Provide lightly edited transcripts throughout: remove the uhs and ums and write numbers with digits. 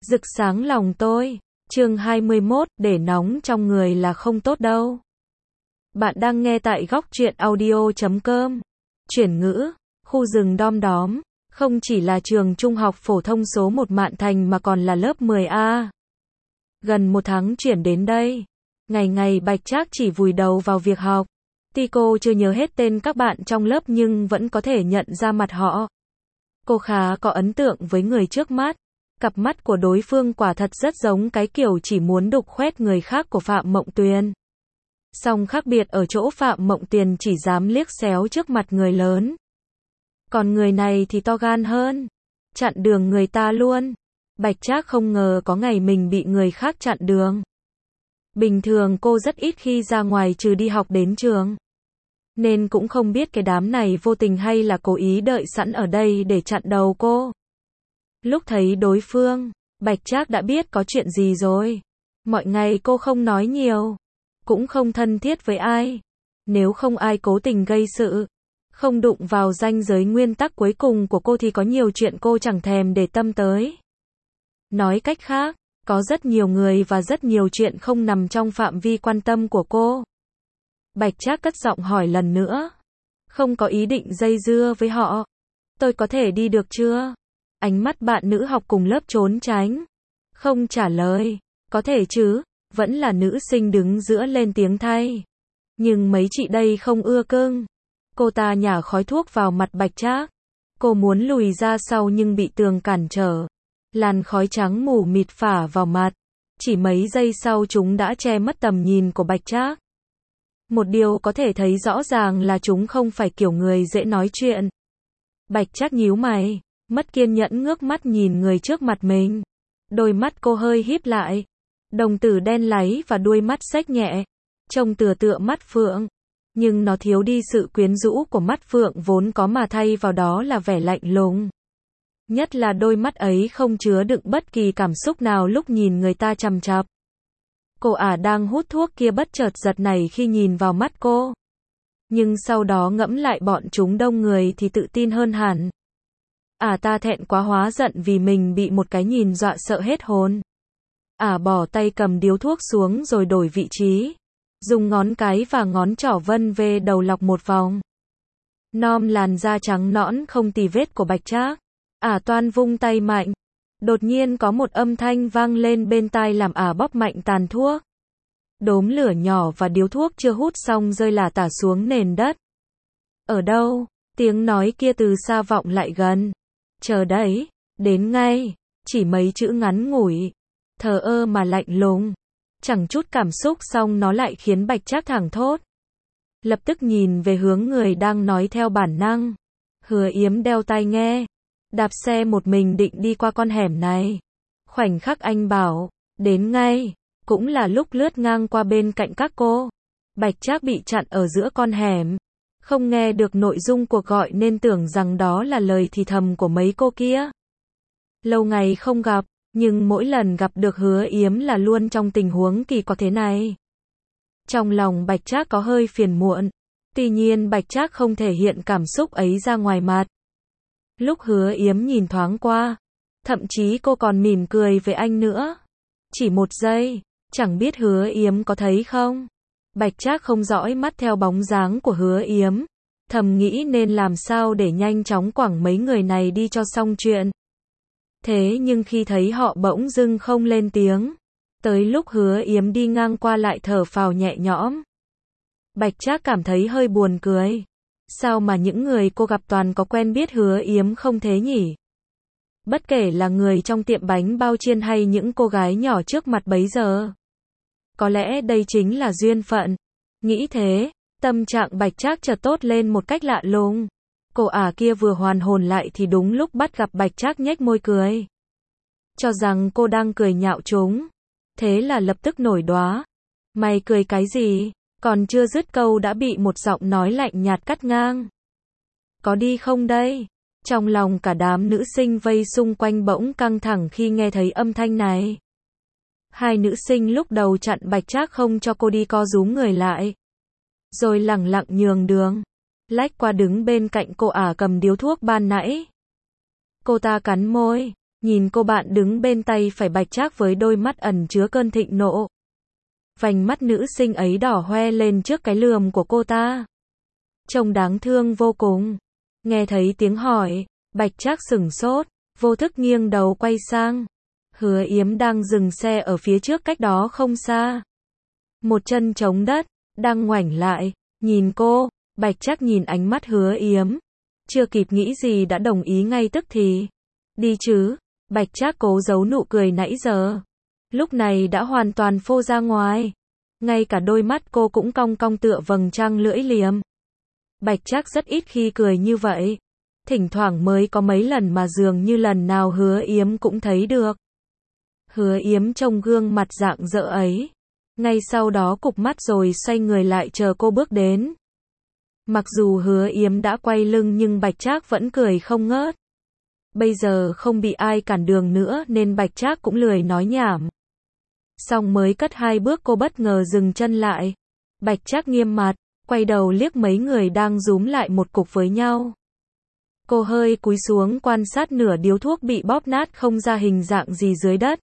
Rực sáng lòng tôi. Chương 21, để nóng trong người là không tốt đâu. Bạn đang nghe tại góc truyện audio.com. Chuyển ngữ, khu rừng Đom Đóm, không chỉ là trường trung học phổ thông số 1 Mạn Thành mà còn là lớp 10A. Gần một tháng chuyển đến đây. Ngày ngày Bạch Trác chỉ vùi đầu vào việc học. Tuy cô chưa nhớ hết tên các bạn trong lớp nhưng vẫn có thể nhận ra mặt họ. Cô khá có ấn tượng với người trước mắt. Cặp mắt của đối phương quả thật rất giống cái kiểu chỉ muốn đục khoét người khác của Phạm Mộng Tuyền. Song khác biệt ở chỗ Phạm Mộng Tuyền chỉ dám liếc xéo trước mặt người lớn. Còn người này thì to gan hơn. Chặn đường người ta luôn. Bạch Trác không ngờ có ngày mình bị người khác chặn đường. Bình thường cô rất ít khi ra ngoài trừ đi học đến trường. Nên cũng không biết cái đám này vô tình hay là cố ý đợi sẵn ở đây để chặn đầu cô. Lúc thấy đối phương, Bạch Trác đã biết có chuyện gì rồi. Mọi ngày cô không nói nhiều, cũng không thân thiết với ai. Nếu không ai cố tình gây sự, không đụng vào ranh giới nguyên tắc cuối cùng của cô thì có nhiều chuyện cô chẳng thèm để tâm tới. Nói cách khác, có rất nhiều người và rất nhiều chuyện không nằm trong phạm vi quan tâm của cô. Bạch Trác cất giọng hỏi lần nữa. Không có ý định dây dưa với họ. Tôi có thể đi được chưa? Ánh mắt bạn nữ học cùng lớp trốn tránh. Không trả lời. Có thể chứ, vẫn là nữ sinh đứng giữa lên tiếng thay. Nhưng mấy chị đây không ưa cưng. Cô ta nhả khói thuốc vào mặt Bạch Trác. Cô muốn lùi ra sau nhưng bị tường cản trở. Làn khói trắng mù mịt phả vào mặt. Chỉ mấy giây sau chúng đã che mất tầm nhìn của Bạch Trác. Một điều có thể thấy rõ ràng là chúng không phải kiểu người dễ nói chuyện. Bạch Trác nhíu mày, mất kiên nhẫn ngước mắt nhìn người trước mặt mình. Đôi mắt cô hơi híp lại. Đồng tử đen láy và đuôi mắt xếch nhẹ. Trông tựa mắt phượng. Nhưng nó thiếu đi sự quyến rũ của mắt phượng vốn có mà thay vào đó là vẻ lạnh lùng. Nhất là đôi mắt ấy không chứa đựng bất kỳ cảm xúc nào lúc nhìn người ta chằm chằm. Cô ả đang hút thuốc kia bất chợt giật nảy khi nhìn vào mắt cô. Nhưng sau đó ngẫm lại bọn chúng đông người thì tự tin hơn hẳn. Ta thẹn quá hóa giận vì mình bị một cái nhìn dọa sợ hết hồn. Bỏ tay cầm điếu thuốc xuống rồi đổi vị trí. Dùng ngón cái và ngón trỏ vân về đầu lọc một vòng. Nom làn da trắng nõn không tì vết của Bạch Trác. Toan vung tay mạnh. Đột nhiên có một âm thanh vang lên bên tai làm bóp mạnh tàn thuốc. Đốm lửa nhỏ và điếu thuốc chưa hút xong rơi lả tả xuống nền đất. Ở đâu? Tiếng nói kia từ xa vọng lại gần. Chờ đấy, đến ngay. Chỉ mấy chữ ngắn ngủi. Thờ ơ mà lạnh lùng. Chẳng chút cảm xúc xong nó lại khiến Bạch Trác thẳng thốt. Lập tức nhìn về hướng người đang nói theo bản năng. Hứa Yếm đeo tai nghe. Đạp xe một mình định đi qua con hẻm này. Khoảnh khắc anh bảo, đến ngay, cũng là lúc lướt ngang qua bên cạnh các cô. Bạch Trác bị chặn ở giữa con hẻm. Không nghe được nội dung cuộc gọi nên tưởng rằng đó là lời thì thầm của mấy cô kia. Lâu ngày không gặp, nhưng mỗi lần gặp được Hứa Yếm là luôn trong tình huống kỳ quặc thế này. Trong lòng Bạch Trác có hơi phiền muộn. Tuy nhiên Bạch Trác không thể hiện cảm xúc ấy ra ngoài mặt. Lúc Hứa Yếm nhìn thoáng qua, thậm chí cô còn mỉm cười với anh nữa. Chỉ một giây, chẳng biết Hứa Yếm có thấy không? Bạch Trác không dõi mắt theo bóng dáng của Hứa Yếm, thầm nghĩ nên làm sao để nhanh chóng quẳng mấy người này đi cho xong chuyện. Thế nhưng khi thấy họ bỗng dưng không lên tiếng, tới lúc Hứa Yếm đi ngang qua lại thở phào nhẹ nhõm. Bạch Trác cảm thấy hơi buồn cười. Sao mà những người cô gặp toàn có quen biết Hứa Yếm không thế nhỉ? Bất kể là người trong tiệm bánh bao chiên hay những cô gái nhỏ trước mặt bấy giờ. Có lẽ đây chính là duyên phận. Nghĩ thế, tâm trạng Bạch Trác chợt tốt lên một cách lạ lùng. Cô kia vừa hoàn hồn lại thì đúng lúc bắt gặp Bạch Trác nhếch môi cười. Cho rằng cô đang cười nhạo chúng. Thế là lập tức nổi đoá. Mày cười cái gì? Còn chưa dứt câu đã bị một giọng nói lạnh nhạt cắt ngang. Có đi không đây? Trong lòng cả đám nữ sinh vây xung quanh bỗng căng thẳng khi nghe thấy âm thanh này. Hai nữ sinh lúc đầu chặn Bạch Trác không cho cô đi co rúm người lại. Rồi lẳng lặng nhường đường. Lách qua đứng bên cạnh cô cầm điếu thuốc ban nãy. Cô ta cắn môi. Nhìn cô bạn đứng bên tay phải Bạch Trác với đôi mắt ẩn chứa cơn thịnh nộ. Vành mắt nữ sinh ấy đỏ hoe lên trước cái lườm của cô ta. Trông đáng thương vô cùng. Nghe thấy tiếng hỏi, Bạch Trác sửng sốt, vô thức nghiêng đầu quay sang. Hứa Yếm đang dừng xe ở phía trước cách đó không xa. Một chân chống đất, đang ngoảnh lại, nhìn cô. Bạch Trác nhìn ánh mắt Hứa Yếm. Chưa kịp nghĩ gì đã đồng ý ngay tức thì. Đi chứ. Bạch Trác cố giấu nụ cười nãy giờ. Lúc này đã hoàn toàn phô ra ngoài. Ngay cả đôi mắt cô cũng cong cong tựa vầng trăng lưỡi liềm. Bạch Trác rất ít khi cười như vậy. Thỉnh thoảng mới có mấy lần mà dường như lần nào Hứa Yếm cũng thấy được. Hứa Yếm trông gương mặt rạng rỡ ấy. Ngay sau đó cụp mắt rồi xoay người lại chờ cô bước đến. Mặc dù Hứa Yếm đã quay lưng nhưng Bạch Trác vẫn cười không ngớt. Bây giờ không bị ai cản đường nữa nên Bạch Trác cũng lười nói nhảm. Xong mới cất 2 bước cô bất ngờ dừng chân lại. Bạch Trác nghiêm mặt, quay đầu liếc mấy người đang rúm lại một cục với nhau. Cô hơi cúi xuống quan sát nửa điếu thuốc bị bóp nát không ra hình dạng gì dưới đất.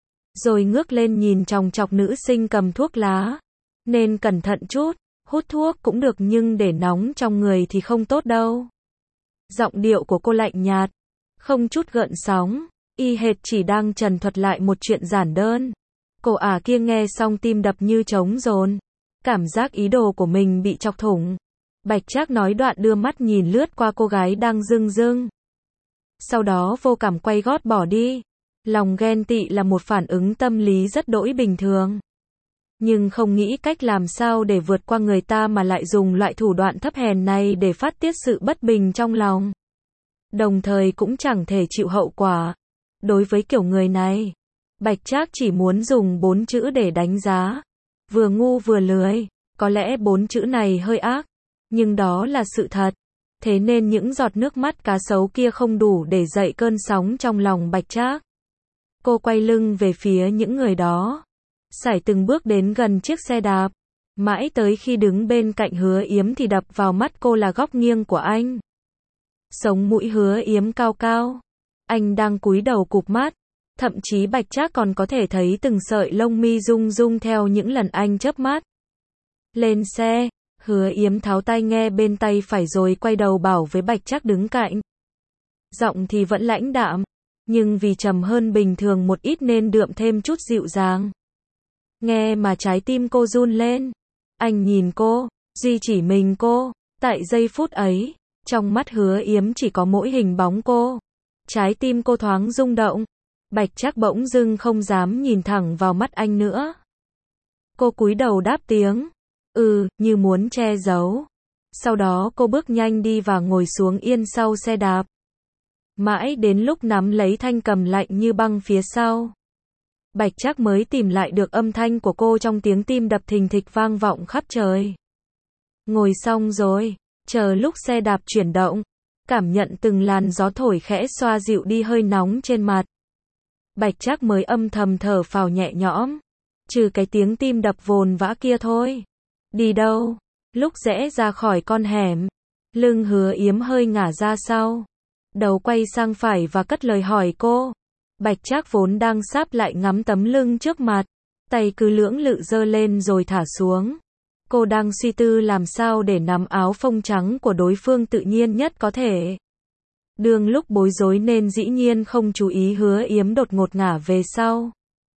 Rồi ngước lên nhìn chòng chọc nữ sinh cầm thuốc lá. Nên cẩn thận chút, hút thuốc cũng được nhưng để nóng trong người thì không tốt đâu. Giọng điệu của cô lạnh nhạt, không chút gợn sóng, y hệt chỉ đang trần thuật lại một chuyện giản đơn. Cô kia nghe xong tim đập như trống dồn. Cảm giác ý đồ của mình bị chọc thủng. Bạch Trác nói đoạn đưa mắt nhìn lướt qua cô gái đang rưng rưng. Sau đó vô cảm quay gót bỏ đi. Lòng ghen tị là một phản ứng tâm lý rất đỗi bình thường. Nhưng không nghĩ cách làm sao để vượt qua người ta mà lại dùng loại thủ đoạn thấp hèn này để phát tiết sự bất bình trong lòng. Đồng thời cũng chẳng thể chịu hậu quả. Đối với kiểu người này, Bạch Trác chỉ muốn dùng 4 chữ để đánh giá. Vừa ngu vừa lười. Có lẽ 4 chữ này hơi ác, nhưng đó là sự thật. Thế nên những giọt nước mắt cá sấu kia không đủ để dậy cơn sóng trong lòng Bạch Trác. Cô quay lưng về phía những người đó. Sải từng bước đến gần chiếc xe đạp. Mãi tới khi đứng bên cạnh Hứa Yếm thì đập vào mắt cô là góc nghiêng của anh. Sống mũi Hứa Yếm cao cao. Anh đang cúi đầu cụp mắt. Thậm chí Bạch Trác còn có thể thấy từng sợi lông mi rung rung theo những lần anh chớp mắt. Lên xe, Hứa Yếm tháo tai nghe bên tay phải rồi quay đầu bảo với Bạch Trác đứng cạnh. Giọng thì vẫn lãnh đạm, nhưng vì trầm hơn bình thường một ít nên đượm thêm chút dịu dàng. Nghe mà trái tim cô run lên. Anh nhìn cô, duy chỉ mình cô. Tại giây phút ấy, trong mắt Hứa Yếm chỉ có mỗi hình bóng cô. Trái tim cô thoáng rung động. Bạch Trác bỗng dưng không dám nhìn thẳng vào mắt anh nữa. Cô cúi đầu đáp tiếng. Như muốn che giấu. Sau đó cô bước nhanh đi và ngồi xuống yên sau xe đạp. Mãi đến lúc nắm lấy thanh cầm lạnh như băng phía sau, Bạch Trác mới tìm lại được âm thanh của cô trong tiếng tim đập thình thịch vang vọng khắp trời. Ngồi xong rồi, chờ lúc xe đạp chuyển động, cảm nhận từng làn gió thổi khẽ xoa dịu đi hơi nóng trên mặt. Bạch Trác mới âm thầm thở phào nhẹ nhõm. Trừ cái tiếng tim đập vồn vã kia thôi. Đi đâu? Lúc rẽ ra khỏi con hẻm, lưng Hứa Yếm hơi ngả ra sau. Đầu quay sang phải và cất lời hỏi cô. Bạch Trác vốn đang sáp lại ngắm tấm lưng trước mặt. Tay cứ lưỡng lự giơ lên rồi thả xuống. Cô đang suy tư làm sao để nắm áo phông trắng của đối phương tự nhiên nhất có thể. Đương lúc bối rối nên dĩ nhiên không chú ý Hứa Yếm đột ngột ngả về sau.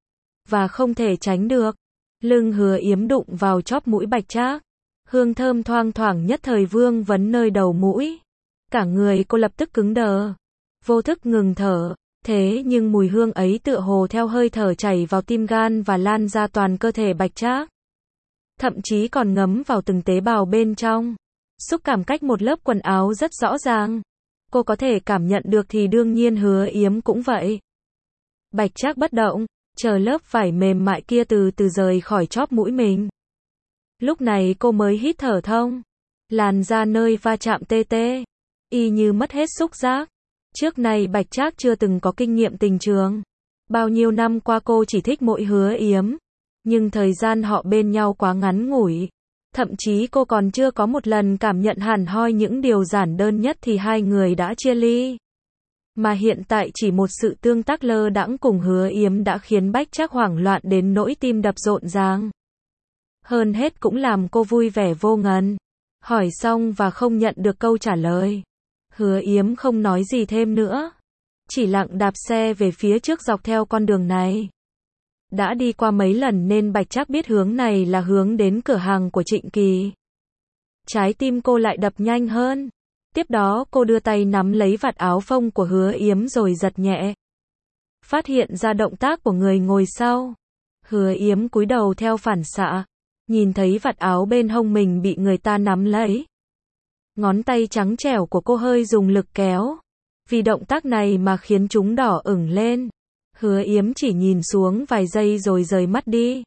Và không thể tránh được. Lưng Hứa Yếm đụng vào chóp mũi Bạch Trác. Hương thơm thoang thoảng nhất thời vương vấn nơi đầu mũi. Cả người cô lập tức cứng đờ. Vô thức ngừng thở. Thế nhưng mùi hương ấy tựa hồ theo hơi thở chảy vào tim gan và lan ra toàn cơ thể Bạch Trác. Thậm chí còn ngấm vào từng tế bào bên trong. Xúc cảm cách một lớp quần áo rất rõ ràng. Cô có thể cảm nhận được thì đương nhiên Hứa Yếm cũng vậy. Bạch Trác bất động, chờ lớp vải mềm mại kia từ từ rời khỏi chóp mũi mình. Lúc này cô mới hít thở thông. Làn da nơi va chạm tê tê. Y như mất hết xúc giác. Trước này Bạch Trác chưa từng có kinh nghiệm tình trường. Bao nhiêu năm qua cô chỉ thích mỗi Hứa Yếm. Nhưng thời gian họ bên nhau quá ngắn ngủi. Thậm chí cô còn chưa có một lần cảm nhận hẳn hoi những điều giản đơn nhất thì hai người đã chia ly. Mà hiện tại chỉ một sự tương tác lơ đãng cùng Hứa Yếm đã khiến Bách Trác hoảng loạn đến nỗi tim đập rộn ràng. Hơn hết cũng làm cô vui vẻ vô ngần. Hỏi xong và không nhận được câu trả lời. Hứa Yếm không nói gì thêm nữa. Chỉ lặng đạp xe về phía trước dọc theo con đường này. Đã đi qua mấy lần nên Bạch Trác biết hướng này là hướng đến cửa hàng của Trịnh Kỳ. Trái tim cô lại đập nhanh hơn. Tiếp đó cô đưa tay nắm lấy vạt áo phông của Hứa Yếm rồi giật nhẹ. Phát hiện ra động tác của người ngồi sau. Hứa Yếm cúi đầu theo phản xạ. Nhìn thấy vạt áo bên hông mình bị người ta nắm lấy. Ngón tay trắng trẻo của cô hơi dùng lực kéo. Vì động tác này mà khiến chúng đỏ ửng lên. Hứa Yếm chỉ nhìn xuống vài giây rồi rời mắt đi.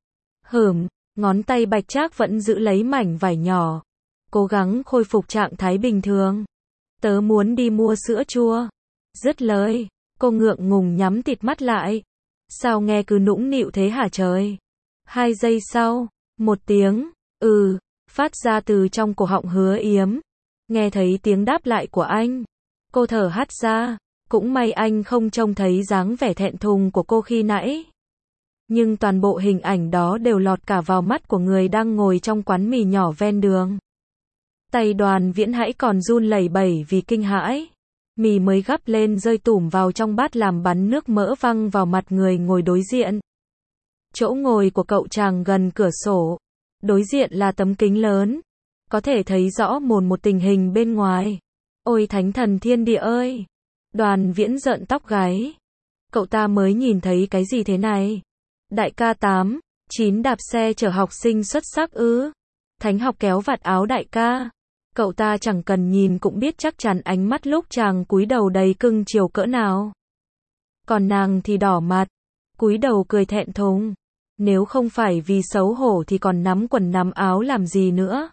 Ngón tay Bạch Trác vẫn giữ lấy mảnh vải nhỏ. Cố gắng khôi phục trạng thái bình thường. Tớ muốn đi mua sữa chua. Dứt lời, cô ngượng ngùng nhắm tịt mắt lại. Sao nghe cứ nũng nịu thế hả trời? 2 giây sau, một tiếng, phát ra từ trong cổ họng Hứa Yếm. Nghe thấy tiếng đáp lại của anh. Cô thở hắt ra. Cũng may anh không trông thấy dáng vẻ thẹn thùng của cô khi nãy. Nhưng toàn bộ hình ảnh đó đều lọt cả vào mắt của người đang ngồi trong quán mì nhỏ ven đường. Tay Đoàn Viễn hãy còn run lẩy bẩy vì kinh hãi. Mì mới gắp lên rơi tủm vào trong bát làm bắn nước mỡ văng vào mặt người ngồi đối diện. Chỗ ngồi của cậu chàng gần cửa sổ. Đối diện là tấm kính lớn. Có thể thấy rõ một tình hình bên ngoài. Ôi thánh thần thiên địa ơi! Đoàn Viễn rợn tóc gáy. Cậu ta mới nhìn thấy cái gì thế này? Đại ca 8, 9 đạp xe chở học sinh xuất sắc ư? Thánh học kéo vạt áo đại ca. Cậu ta chẳng cần nhìn cũng biết chắc chắn ánh mắt lúc chàng cúi đầu đầy cưng chiều cỡ nào. Còn nàng thì đỏ mặt, cúi đầu cười thẹn thùng. Nếu không phải vì xấu hổ thì còn nắm quần nắm áo làm gì nữa.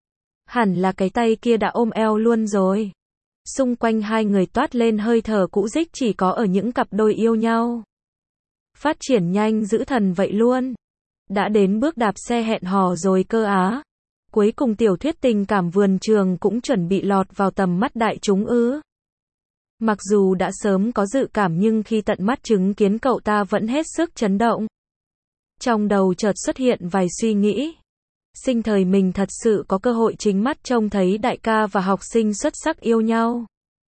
Hẳn là cái tay kia đã ôm eo luôn rồi. Xung quanh hai người toát lên hơi thở cũ dích chỉ có ở những cặp đôi yêu nhau. Phát triển nhanh dữ thần vậy luôn. Đã đến bước đạp xe hẹn hò rồi cơ á. Cuối cùng tiểu thuyết tình cảm vườn trường cũng chuẩn bị lọt vào tầm mắt đại chúng ư. Mặc dù đã sớm có dự cảm nhưng khi tận mắt chứng kiến cậu ta vẫn hết sức chấn động. Trong đầu chợt xuất hiện vài suy nghĩ. Sinh thời mình thật sự có cơ hội chính mắt trông thấy đại ca và học sinh xuất sắc yêu nhau.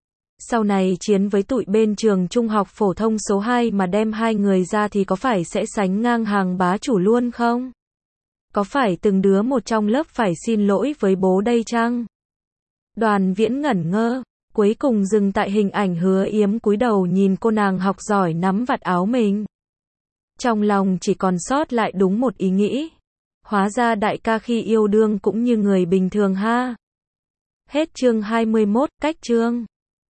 Sau này chiến với tụi bên trường trung học phổ thông số 2 mà đem hai người ra thì có phải sẽ sánh ngang hàng bá chủ luôn không? Có phải từng đứa một trong lớp phải xin lỗi với bố đây chăng? Đoàn Viễn ngẩn ngơ, cuối cùng dừng tại hình ảnh Hứa Yếm cúi đầu nhìn cô nàng học giỏi nắm vạt áo mình. Trong lòng chỉ còn sót lại đúng một ý nghĩ. Hóa ra đại ca khi yêu đương cũng như người bình thường ha. Hết chương 21, cách chương.